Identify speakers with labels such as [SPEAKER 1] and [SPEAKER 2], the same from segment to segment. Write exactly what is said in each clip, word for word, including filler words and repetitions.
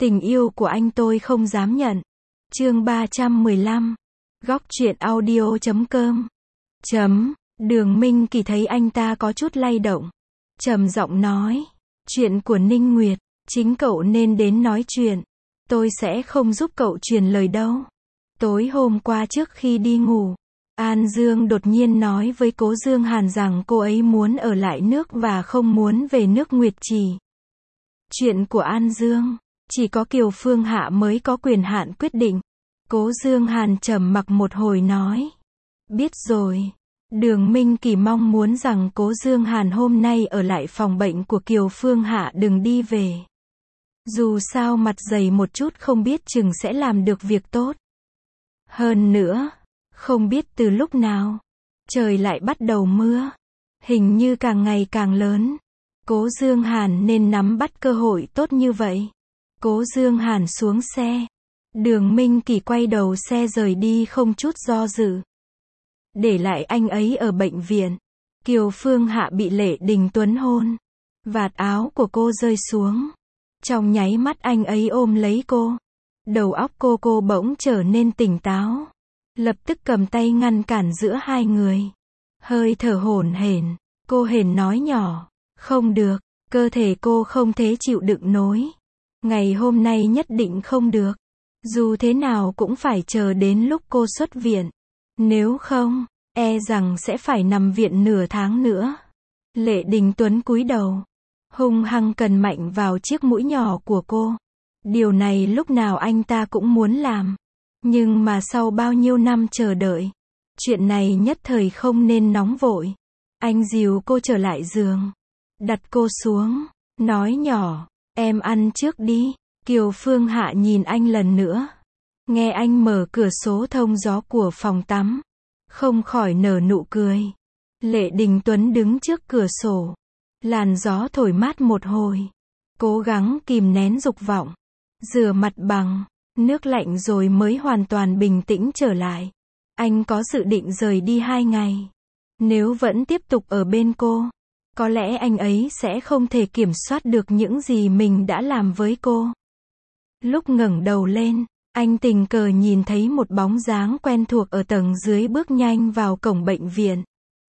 [SPEAKER 1] Tình yêu của anh tôi không dám nhận. Chương ba trăm mười lăm. Góc truyện audio chấm com. Chấm. Đường Minh Kỳ thấy anh ta có chút lay động, trầm giọng nói, chuyện của Ninh Nguyệt, chính cậu nên đến nói chuyện. Tôi sẽ không giúp cậu truyền lời đâu. Tối hôm qua trước khi đi ngủ, An Dương đột nhiên nói với Cố Dương Hàn rằng cô ấy muốn ở lại nước và không muốn về nước Nguyệt Trì. Chuyện của An Dương, chỉ có Kiều Phương Hạ mới có quyền hạn quyết định. Cố Dương Hàn trầm mặc một hồi nói, biết rồi. Đường Minh Kỳ mong muốn rằng Cố Dương Hàn hôm nay ở lại phòng bệnh của Kiều Phương Hạ, đừng đi về. Dù sao mặt dày một chút không biết chừng sẽ làm được việc tốt. Hơn nữa, không biết từ lúc nào, trời lại bắt đầu mưa. Hình như càng ngày càng lớn. Cố Dương Hàn nên nắm bắt cơ hội tốt như vậy. Cố Dương Hàn xuống xe. Đường Minh Kỳ quay đầu xe rời đi không chút do dự. Để lại anh ấy ở bệnh viện. Kiều Phương Hạ bị Lệ Đình Tuấn hôn. Vạt áo của cô rơi xuống. Trong nháy mắt anh ấy ôm lấy cô. Đầu óc cô cô bỗng trở nên tỉnh táo. Lập tức cầm tay ngăn cản giữa hai người. Hơi thở hổn hển, cô hển nói nhỏ, không được, cơ thể cô không thể chịu đựng nổi. Ngày hôm nay nhất định không được. Dù thế nào cũng phải chờ đến lúc cô xuất viện. Nếu không, e rằng sẽ phải nằm viện nửa tháng nữa. Lệ Đình Tuấn cúi đầu, hung hăng cần mạnh vào chiếc mũi nhỏ của cô. Điều này lúc nào anh ta cũng muốn làm. Nhưng mà sau bao nhiêu năm chờ đợi, chuyện này nhất thời không nên nóng vội. Anh dìu cô trở lại giường, đặt cô xuống, nói nhỏ, em ăn trước đi. Kiều Phương Hạ nhìn anh lần nữa. Nghe anh mở cửa sổ thông gió của phòng tắm, không khỏi nở nụ cười. Lệ Đình Tuấn đứng trước cửa sổ. Làn gió thổi mát một hồi. Cố gắng kìm nén dục vọng. Rửa mặt bằng nước lạnh rồi mới hoàn toàn bình tĩnh trở lại. Anh có dự định rời đi hai ngày. Nếu vẫn tiếp tục ở bên cô, có lẽ anh ấy sẽ không thể kiểm soát được những gì mình đã làm với cô. Lúc ngẩng đầu lên, anh tình cờ nhìn thấy một bóng dáng quen thuộc ở tầng dưới bước nhanh vào cổng bệnh viện.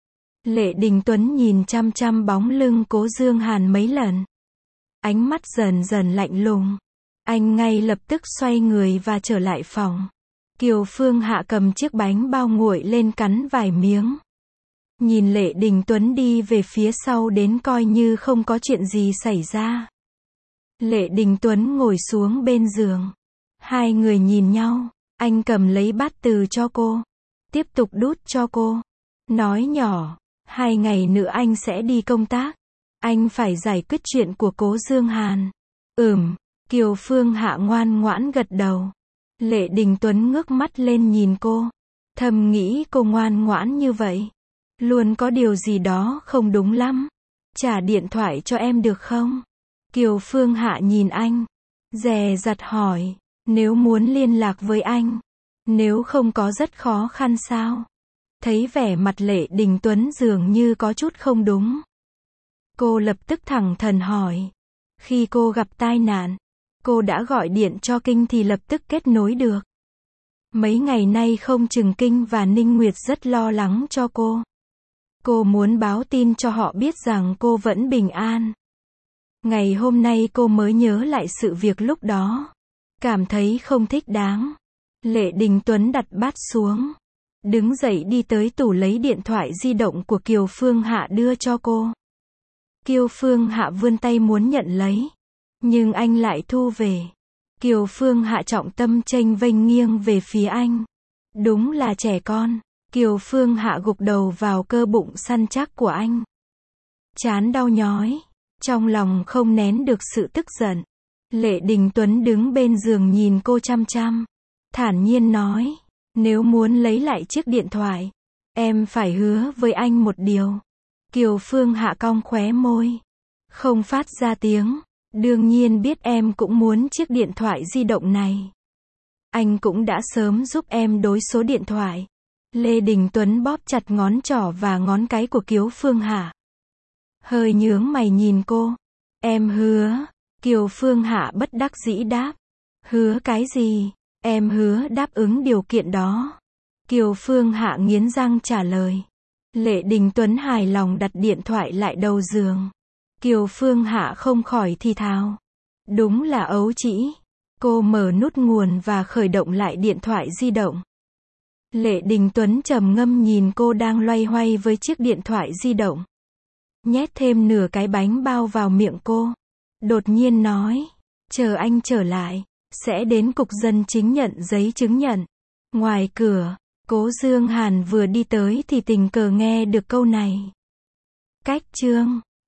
[SPEAKER 1] Lệ Đình Tuấn nhìn chăm chăm bóng lưng Cố Dương Hàn mấy lần. Ánh mắt dần dần lạnh lùng. Anh ngay lập tức xoay người và trở lại phòng. Kiều Phương Hạ cầm chiếc bánh bao nguội lên cắn vài miếng. Nhìn Lệ Đình Tuấn đi về phía sau đến coi như không có chuyện gì xảy ra. Lệ Đình Tuấn ngồi xuống bên giường. Hai người nhìn nhau. Anh cầm lấy bát từ cho cô. Tiếp tục đút cho cô. Nói nhỏ, hai ngày nữa anh sẽ đi công tác. Anh phải giải quyết chuyện của Cố Dương Hàn. Ừm. Kiều Phương Hạ ngoan ngoãn gật đầu. Lệ Đình Tuấn ngước mắt lên nhìn cô. Thầm nghĩ cô ngoan ngoãn như vậy, luôn có điều gì đó không đúng lắm. Trả điện thoại cho em được không? Kiều Phương Hạ nhìn anh, dè dặt hỏi, nếu muốn liên lạc với anh, nếu không có rất khó khăn sao? Thấy vẻ mặt Lệ Đình Tuấn dường như có chút không đúng. Cô lập tức thẳng thắn hỏi. Khi cô gặp tai nạn, cô đã gọi điện cho Kinh thì lập tức kết nối được. Mấy ngày nay không chừng Kinh và Ninh Nguyệt rất lo lắng cho cô. Cô muốn báo tin cho họ biết rằng cô vẫn bình an. Ngày hôm nay cô mới nhớ lại sự việc lúc đó. Cảm thấy không thích đáng. Lệ Đình Tuấn đặt bát xuống. Đứng dậy đi tới tủ lấy điện thoại di động của Kiều Phương Hạ đưa cho cô. Kiều Phương Hạ vươn tay muốn nhận lấy. Nhưng anh lại thu về. Kiều Phương Hạ trọng tâm chênh vênh nghiêng về phía anh. Đúng là trẻ con. Kiều Phương Hạ gục đầu vào cơ bụng săn chắc của anh. Trán đau nhói. Trong lòng không nén được sự tức giận. Lệ Đình Tuấn đứng bên giường nhìn cô chăm chăm. Thản nhiên nói. Nếu muốn lấy lại chiếc điện thoại, em phải hứa với anh một điều. Kiều Phương Hạ cong khóe môi. Không phát ra tiếng. Đương nhiên biết em cũng muốn chiếc điện thoại di động này. Anh cũng đã sớm giúp em đối số điện thoại. Lê Đình Tuấn bóp chặt ngón trỏ và ngón cái của Kiều Phương Hạ. Hơi nhướng mày nhìn cô. Em hứa. Kiều Phương Hạ bất đắc dĩ đáp. Hứa cái gì? Em hứa đáp ứng điều kiện đó. Kiều Phương Hạ nghiến răng trả lời. Lệ Đình Tuấn hài lòng đặt điện thoại lại đầu giường. Kiều Phương Hạ không khỏi thì thào. Đúng là ấu trĩ. Cô mở nút nguồn và khởi động lại điện thoại di động. Lệ Đình Tuấn trầm ngâm nhìn cô đang loay hoay với chiếc điện thoại di động. Nhét thêm nửa cái bánh bao vào miệng cô. Đột nhiên nói. Chờ anh trở lại. Sẽ đến cục dân chính nhận giấy chứng nhận. Ngoài cửa, Cố Dương Hàn vừa đi tới thì tình cờ nghe được câu này. Cách chương